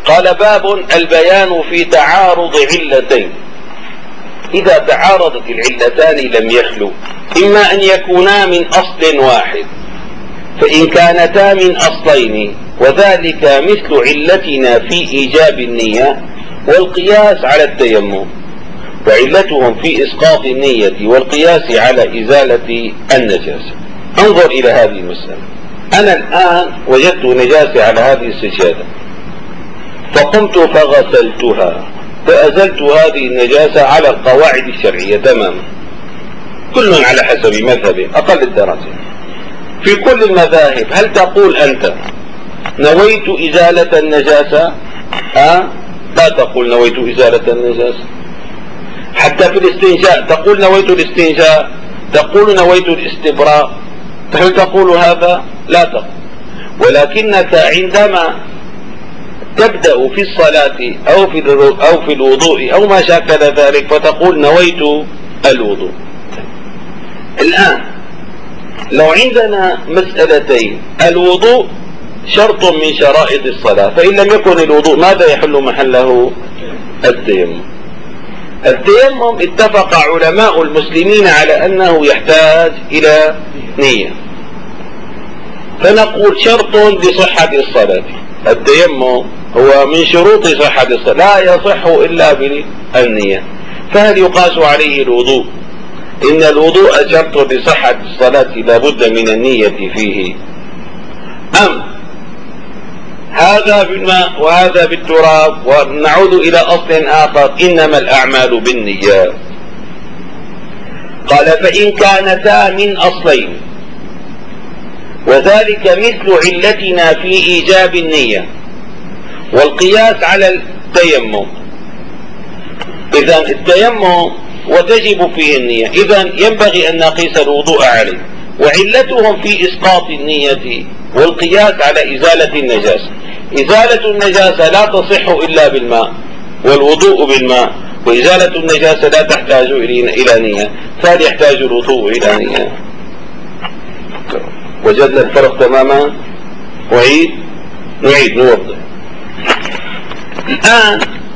قال: باب البيان في تعارض علتين. إذا تعارضت العلتان لم يخلو، إما أن يكونا من أصل واحد، فإن كانتا من أصلين وذلك مثل علتنا في إيجاب النية والقياس على التيمم، وعلتهم في إسقاط النية والقياس على إزالة النجاسة. انظر إلى هذه المسألة. أنا الآن وجدت نجاسة على هذه السجادة، فقمت فغسلتها فأزلت هذه النجاسة على القواعد الشرعية تماما، كل على حسب مذهبه أقل الدرجة. في كل المذاهب هل تقول أنت نويت إزالة النجاسة؟ لا تقول نويت إزالة النجاسة. حتى في الاستنجاء تقول نويت الاستنجاء، تقول نويت الاستبراء، هل تقول هذا؟ لا تقول. ولكنك عندما تبدأ في الصلاة أو في الوضوء أو ما شاكل ذلك فتقول نويت الوضوء. الآن لو عندنا مسألتين، الوضوء شرط من شرائط الصلاة، فإن لم يكن الوضوء ماذا يحل محله؟ التيمم. التيمم اتفق علماء المسلمين على أنه يحتاج إلى نية، فنقول شرط لصحة الصلاة. التيمم هو من شروط صحة الصلاة، لا يصح إلا بالنية. فهل يقاس عليه الوضوء؟ إن الوضوء شرط لصحة الصلاة لا بد من النية فيه، أم هذا بالماء وهذا بالتراب؟ ونعود إلى أصل آخر: إنما الأعمال بالنيات. قال: فإن كانتا من أصلين وذلك مثل علتنا في إيجاب النية والقياس على التيمم. إذن التيمم وتجب فيه النية، إذن ينبغي أن نقيس الوضوء عليه. وعلتهم في إسقاط النية والقياس على إزالة النجاسة. إزالة النجاسة لا تصح إلا بالماء، والوضوء بالماء، وإزالة النجاسة لا تحتاج إلى نية، فهل يحتاج الوضوء إلى نية؟ وجدنا الفرق تماما. نعيد نوضح. الآن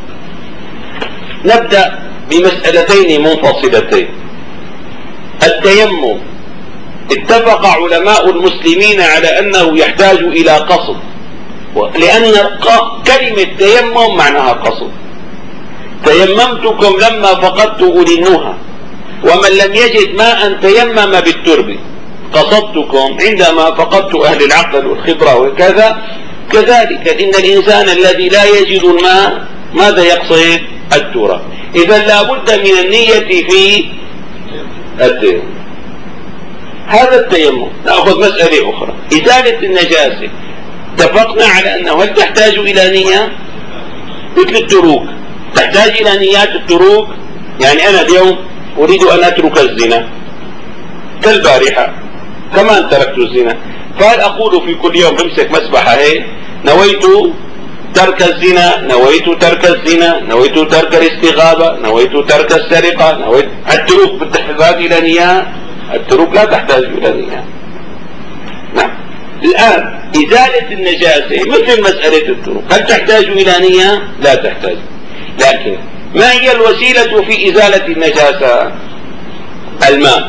نبدأ بمسألتين منفصلتين. التيمم اتفق علماء المسلمين على أنه يحتاج إلى قصد، لأن كلمة تيمم معناها قصد. تيممتكم لما فقدت أولي النهى، ومن لم يجد ماء تيمم بالترب. قصدتكم عندما فقدت أهل العقل والخبرة وكذا. كذلك إن الإنسان الذي لا يجد الماء ماذا يقصد؟ التراب. إذا لا بد من النية في التيمم. هذا التيمم. نأخذ مسألة أخرى: إزالة النجاسة. اتفقنا على أنه هل تحتاج إلى نية؟ مثل التروك تحتاج إلى نيات التروك. يعني أنا اليوم أريد أن أترك الزنا كالبارحة، كمان تركت الزنا، فهل أقول في كل يوم بمسك مسبحة هي نويت ترك الزنا، نويت ترك الزنا، نويت ترك الاستغابة، نويت ترك السرقة، نويت التروك تحتاج إلى نية؟ التروك لا تحتاج إلى نية. نعم. الآن إزالة النجاسة مثل مسألة التروك، هل تحتاج إلى نية؟ لا تحتاج. لكن ما هي الوسيلة في إزالة النجاسة؟ الماء.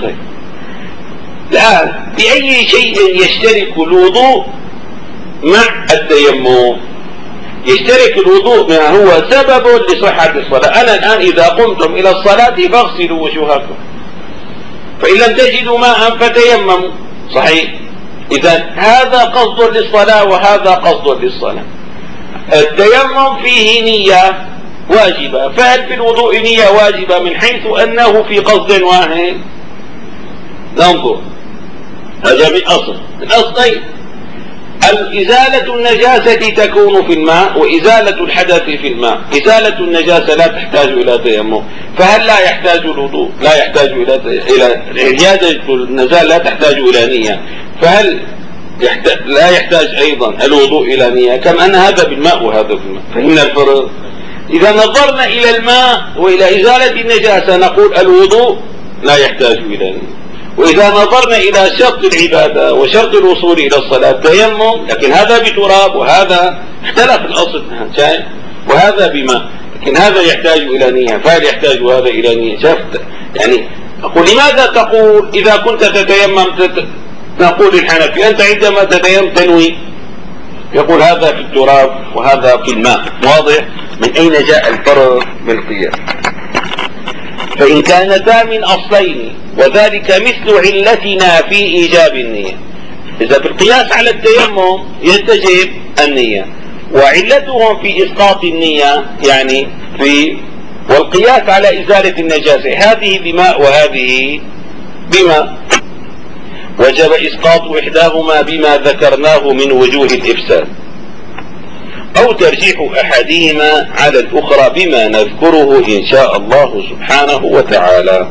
الآن بأي شيء يشترك الوضوء مع التيمم؟ يشترك الوضوء ما هو سبب لصحة الصلاة. أنا الآن إذا قمتم إلى الصلاة فاغسلوا وجوهكم، فإن لم تجدوا ماء فتيمموا. صحيح؟ إذا هذا قصد للصلاة وهذا قصد للصلاة. التيمم فيه نية واجبة، فهل في الوضوء نية واجبة من حيث أنه في قصد واحد؟ ننظر. هذا من أصلين. إزالة النجاسة تكون في الماء، وإزالة الحدث في الماء. إزالة النجاسة لا تحتاج إلى تيمم، فهل لا يحتاج الوضوء؟ لا يحتاج إلى إزالة النجاسة، لا تحتاج إلى نية، فهل لا يحتاج أيضا الوضوء إلى نية؟ كما أن هذا بالماء وهذا بالماء. فهمنا الفرق؟ إذا نظرنا إلى الماء وإلى إزالة النجاسة نقول الوضوء لا يحتاج إلى نية، وإذا نظرنا إلى شرط العبادة وشرط الوصول إلى الصلاة تيمم، لكن هذا بتراب وهذا اختلف الأصل، وهذا بماء، لكن هذا يحتاج إلى نية، فهل يحتاج هذا إلى نية؟ شفت يعني؟ أقول لماذا تقول إذا كنت تتيمم نقول الحنفي أنت عندما تتيمم تنوي، يقول هذا في التراب وهذا في الماء. واضح من أين جاء الفرق بالقياس؟ فإن كانتا من أصلين وذلك مثل علتنا في إيجاب النية، إذا بالقياس على التيمم يستجيب النية، وعلتهم في إسقاط النية يعني والقياس على إزالة النجاسة، هذه بماء وهذه بماء، وجب إسقاط إحداهما بما ذكرناه من وجوه الإفساد، أو ترجيح أحدهما على الأخرى بما نذكره إن شاء الله سبحانه وتعالى.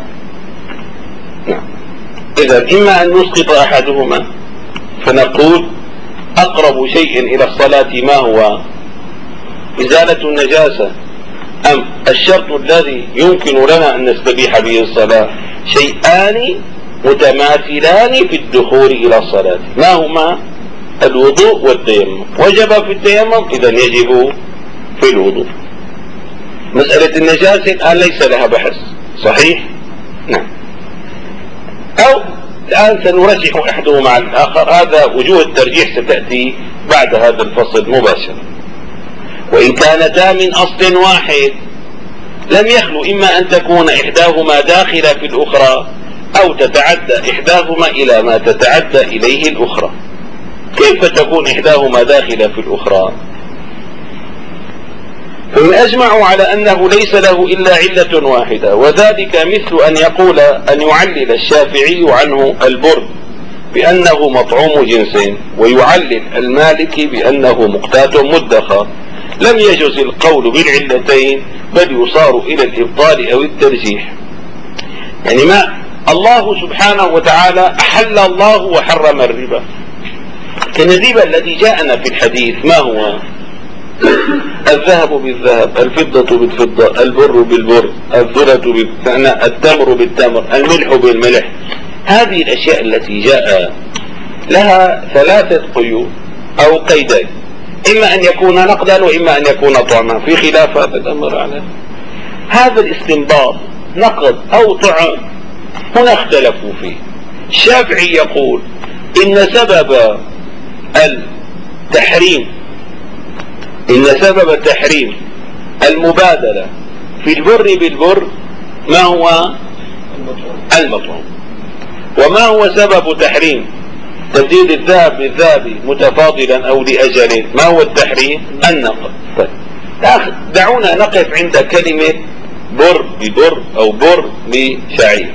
إذا إما أن نسقط أحدهما فنقول أقرب شيء إلى الصلاة ما هو؟ إزالة النجاسة، أم الشرط الذي يمكن لنا أن نستبيح به الصلاة؟ شيئان متماثلان في الدخول إلى الصلاة، ما هما؟ الوضوء والتيمم. وجب في التيمم إذا يجب في الوضوء. مسألة النجاسة الآن ليس لها بحث، صحيح؟ نعم. أو الآن سنرجح أحدهما على الآخر، هذا وجوه الترجيح ستأتي بعد هذا الفصل مباشرة. وإن كانتا من أصل واحد لم يخلو إما أن تكون إحداهما داخلة في الأخرى أو تتعدى إحداهما إلى ما تتعدى إليه الأخرى. كيف تكون إحداهما داخلة في الأخرى؟ فإن أجمعوا على أنه ليس له إلا علة واحدة، وذلك مثل أن يعلل الشافعي عنه البر بأنه مطعوم جنس، ويعلل المالكي بأنه مقتات مدخر، لم يجوز القول بالعلتين، بل يصار إلى الإبطال أو الترجيح. يعني ما الله سبحانه وتعالى أحل الله وحرم الربا، كان الربا الذي جاءنا في الحديث ما هو؟ الذهب بالذهب، الفضة بالفضة، البر بالبر، الذرة التمر بالتمر، الملح بالملح. هذه الأشياء التي جاء لها ثلاثة قيود أو قيدين، إما أن يكون نقدا وإما أن يكون طعما، في خلاف هذا الأمر على هذا الاستنباط نقد أو طعم، هنا اختلفوا فيه. الشافعي يقول إن سبب التحريم المبادلة في البر بالبر ما هو؟ المطعوم. وما هو سبب تحريم تبديل الذهب بالذهب متفاضلا أو لأجل؟ ما هو التحريم؟ النقد. طيب دعونا نقف عند كلمة بر ببر أو بر بشعير.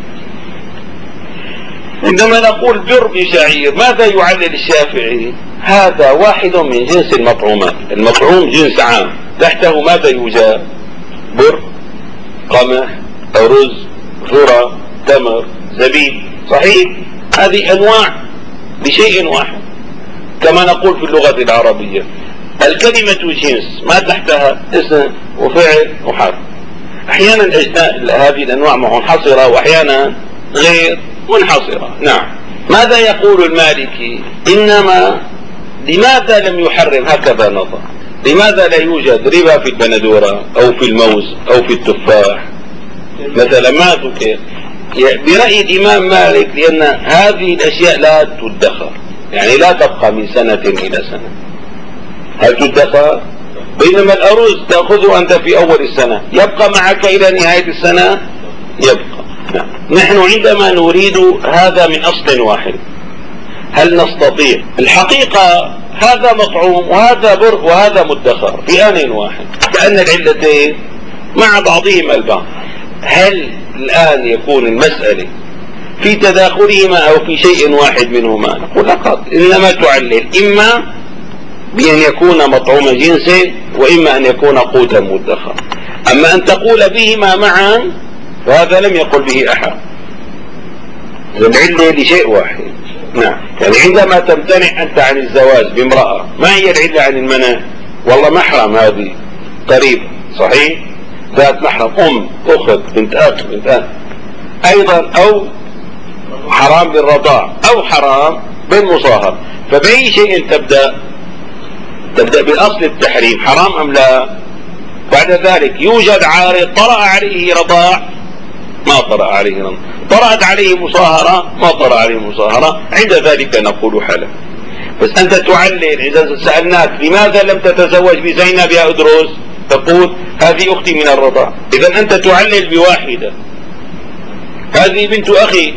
عندما نقول بر بشعير ماذا يعلل الشافعي؟ هذا واحد من جنس المطعومات، المطعوم جنس عام، تحته ماذا يوجد؟ بر، قمح، رز، ذرة، تمر، زبيب، صحيح؟ هذه أنواع بشيء واحد، كما نقول في اللغة العربية الكلمة جنس، ما تحتها اسم وفعل وحرف. أحيانا هذه الأنواع منحصرة وأحيانا غير منحصرة. نعم. ماذا يقول المالكي؟ إنما لماذا لم يحرم؟ هكذا نظر، لماذا لا يوجد ربا في البندورة أو في الموز أو في التفاح مثلا؟ ما ذكر برأي الإمام مالك لأن هذه الأشياء لا تدخر، يعني لا تبقى من سنة إلى سنة. هل تدخر؟ بينما الأرز تأخذه أنت في أول السنة يبقى معك إلى نهاية السنة، يبقى. نحن عندما نريد هذا من أصل واحد هل نستطيع؟ الحقيقة هذا مطعوم وهذا بر وهذا مدخر في آن واحد، كأن العلتين مع بعضهما البعض. هل الآن يكون المسألة في تداخلهما أو في شيء واحد منهما؟ نقول لقد إنما تعلل إما بأن يكون مطعوم جنس وإما أن يكون قوتا مدخر. أما أن تقول بهما معا فهذا لم يقل به أحد، العلة لشيء واحد. نعم. يعني عندما تمتنع أنت عن الزواج بامرأة ما هي العلة عن المنع؟ والله محرم، هذه قريب، صحيح؟ ذات محرم، أم، أخت، بنت أخ، بنت أخ أيضا، أو حرام بالرضاع أو حرام بالمصاهرة. فبأي شيء تبدأ بأصل التحريم، حرام أم لا؟ بعد ذلك يوجد عارض طرأ عليه رضاع، ما طرأ عليه رضاع، طرأت عليه مصاهرة، ما طرأ عليه مصاهرة، عند ذلك نقول حلال. بس أنت تعلل. إذا سألناك لماذا لم تتزوج بزينب يا أدرس، تقول هذه أختي من الرضاع. إذا أنت تعلل بواحدة، هذه بنت أخي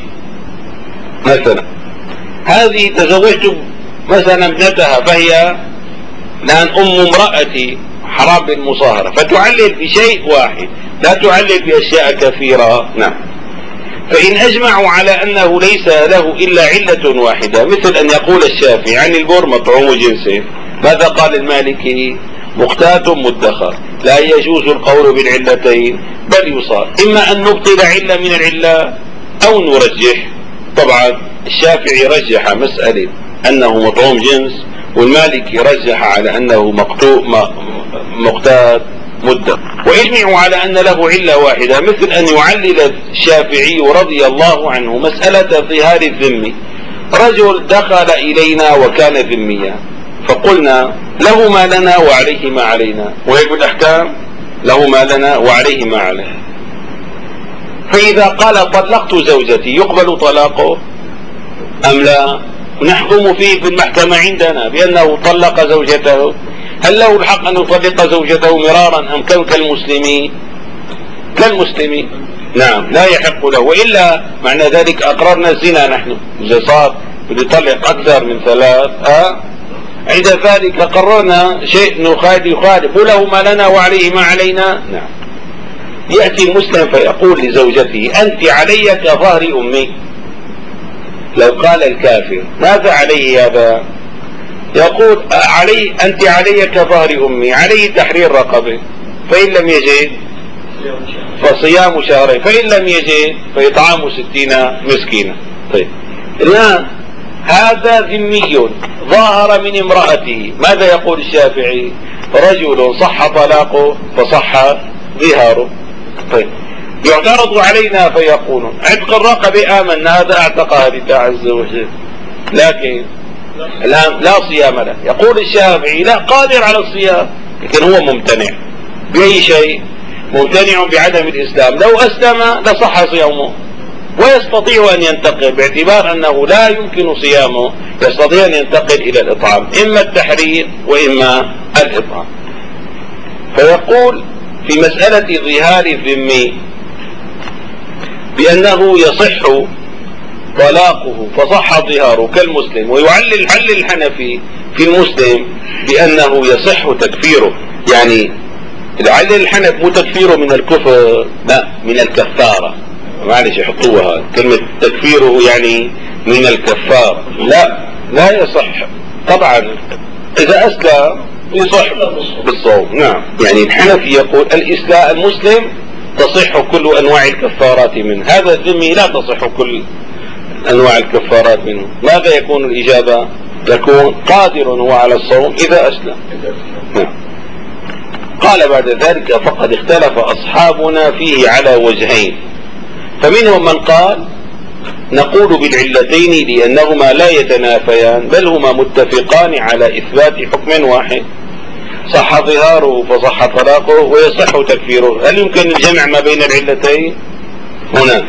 مثلا، هذه تزوجت مثلا ابنتها فهي الآن أم امرأتي، حرام بالمصاهرة، فتعلل بشيء واحد، لا تعلل بأشياء كثيرة. نعم. فإن أجمعوا على أنه ليس له إلا علة واحدة، مثل أن يقول الشافعي عن البر مطعوم جنسه، ماذا قال المالكي؟ مختات مدخر، لا يجوز القول بالعلتين بل يصار، إما أن نبطل علة من العلة أو نرجح. طبعا الشافعي رجح مسألة أنه مطعوم جنس، والمالكي رجح على أنه مقتات مدة. ويجمع على أن له علة واحدة، مثل أن يعلل الشافعي رضي الله عنه مسألة ظهار الذم. رجل دخل إلينا وكان ذميا، فقلنا له ما لنا وعليه ما علينا، وهيك الأحكام له ما لنا وعليه ما عليه. فإذا قال طلقت زوجتي يقبل طلاقه أم لا؟ نحكم فيه في المحكمة عندنا بأنه طلق زوجته. هل له الحق أن يطلق زوجته مرارا أم كالمسلمين؟ كالمسلمين. نعم، لا يحق له، وإلا معنى ذلك أقررنا الزنا نحن. إذا صار يطلق أكثر من 3 عند ذلك قررنا شيء يخالف، وله ما لنا وعليه ما علينا. نعم. يأتي المسلم فيقول لزوجته أنت علي كظهر أمي. لو قال الكافر ماذا عليه هذا؟ يقول علي أنت علي كظهر أمي، عليه تحرير رقبه، فإن لم يجد فصيام شهرين، فإن لم يجد فإطعام 60 مسكينا. طيب الآن هذا ذمي ظاهر من امرأته، ماذا يقول الشافعي؟ رجل صح طلاقه فصح ظهاره. طيب يعترض علينا فيقولون عتق الرقبة آمنا، هذا اعتقها لله عز وجل، لكن الآن لا صيام له. يقول الشافعي لا، قادر على الصيام، لكن هو ممتنع بأي شيء؟ ممتنع بعدم الإسلام. لو أسلم لصح صيامه، ويستطيع أن ينتقل باعتبار أنه لا يمكن صيامه، يستطيع أن ينتقل إلى الإطعام، إما التحرير وإما الإطعام. فيقول في مسألة ظهار الذمي بأنه يصح طلاقه فصح ظهاره كالمسلم، ويعلل الحنفي في المسلم بأنه يصح تكفيره. يعني يعلل الحنف مو تكفيره من الكفر، لا، من الكفارة. معلش يحطوها كلمة تكفيره يعني من الكفارة، لا يصح. طبعا إذا أسلم يصح بالصوم. نعم. يعني الحنفي يقول الإسلام المسلم تصح كل أنواع الكفارات منه، هذا الذمي لا تصح كل أنواع الكفارات منه. ماذا يكون الإجابة؟ يكون قادر هو على الصوم إذا أسلم. نعم. قال بعد ذلك فقد اختلف أصحابنا فيه على وجهين، فمنهم من قال نقول بالعلتين لأنهما لا يتنافيان، بل هما متفقان على إثبات حكم واحد، صح ظهاره فصح طلاقه ويصح تكفيره. هل يمكن الجمع ما بين العلتين؟ هنا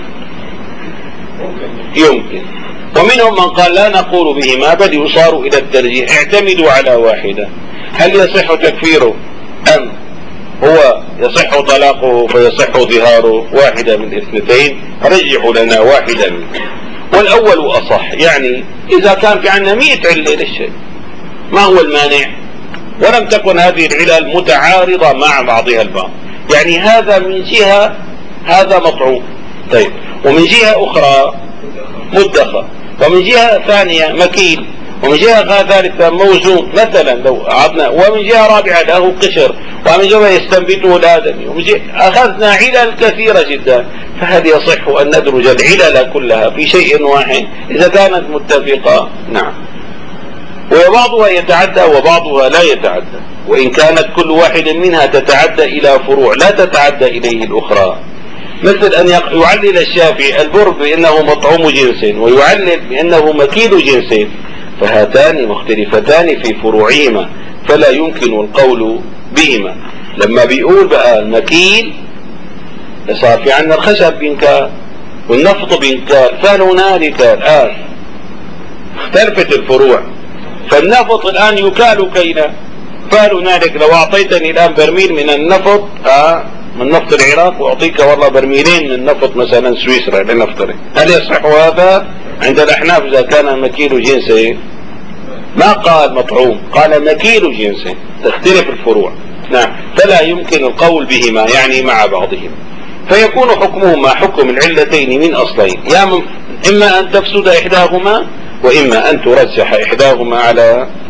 يمكن. ومنهم من قال لا نقول بهما بل يصار إلى الترجيح، اعتمدوا على واحدة، هل يصح تكفيره أم هو يصح طلاقه فيصح ظهاره؟ واحدة من الاثنتين، رجحوا لنا واحدة منه. والأول أصح، يعني إذا كان في عندنا 100 علة للشيء ما هو المانع؟ ولم تكن هذه العلل متعارضة مع بعضها البعض، يعني هذا من جهة هذا مطعوم، طيب، ومن جهة أخرى مدخر، ومن جهة ثانية مكيل، ومن جهة ثالثة موزون مثلا لو عضنا، ومن جهة رابعة له قشر، ومن جهة يستنبته الآدمي، ومن جهة أخذنا علل كثيرة جدا. فهل يصح أن ندرج العلل كلها في شيء واحد إذا كانت متفقة؟ نعم. وبعضها يتعدى وبعضها لا يتعدى، وإن كانت كل واحد منها تتعدى إلى فروع لا تتعدى إليه الأخرى. مثل أن يعلل الشافعي البر بأنه مطعوم جنس ويعلل بأنه مكيل جنس، فهاتان مختلفتان في فروعهما فلا يمكن القول بهما. لما بيقول بقى المكيل صار في عندنا الخشب بينكال والنفط بينكال، فهنالك الآن اختلفت الفروع، فالنفط الآن يكال كيلا، فهنالك لو أعطيتني الآن برميل من النفط من نفط العراق وأعطيك والله برميلين من النفط مثلا سويسرا لنفترض، هل يصح هذا؟ عند الأحناف إذا كان مكيل جنسه ما قال مطعوم، قال مكيل جنسه، تختلف الفروع. نعم، فلا يمكن القول بهما يعني مع بعضهم، فيكون حكمهما حكم العلتين من أصلين، إما أن تفسد إحداهما وإما أن ترجح إحداهما على